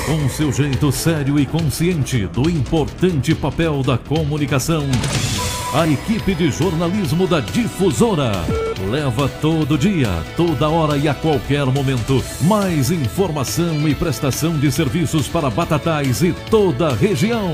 Com seu jeito sério e consciente do importante papel da comunicação, a equipe de jornalismo da Difusora leva todo dia, toda hora e a qualquer momento mais informação e prestação de serviços para Batatais e toda a região.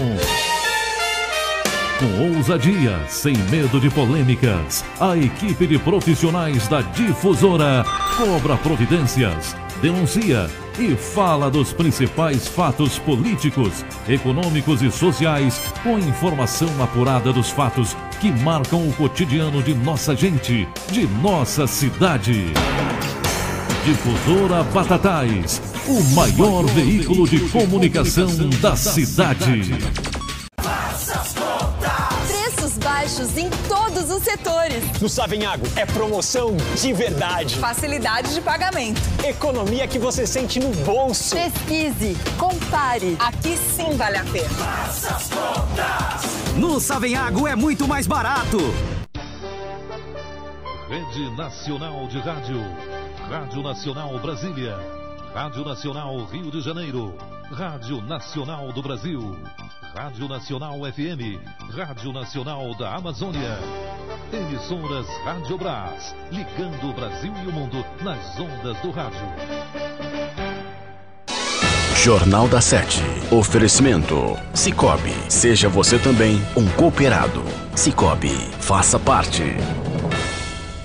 Com ousadia, sem medo de polêmicas, a equipe de profissionais da Difusora cobra providências, denuncia e fala dos principais fatos políticos, econômicos e sociais com informação apurada dos fatos que marcam o cotidiano de nossa gente, de nossa cidade. Difusora Batatais, o maior veículo de comunicação da cidade. Baixos em todos os setores. No Savenhago é promoção de verdade. Facilidade de pagamento. Economia que você sente no bolso. Pesquise, compare. Aqui sim vale a pena. Faça as contas. No Savenhago é muito mais barato. Rede Nacional de Rádio. Rádio Nacional Brasília. Rádio Nacional Rio de Janeiro. Rádio Nacional do Brasil. Rádio Nacional FM, Rádio Nacional da Amazônia. Emissoras Rádio Brás, ligando o Brasil e o mundo nas ondas do rádio. Jornal da Sete. Oferecimento Sicoob. Seja você também um cooperado. Sicoob, faça parte.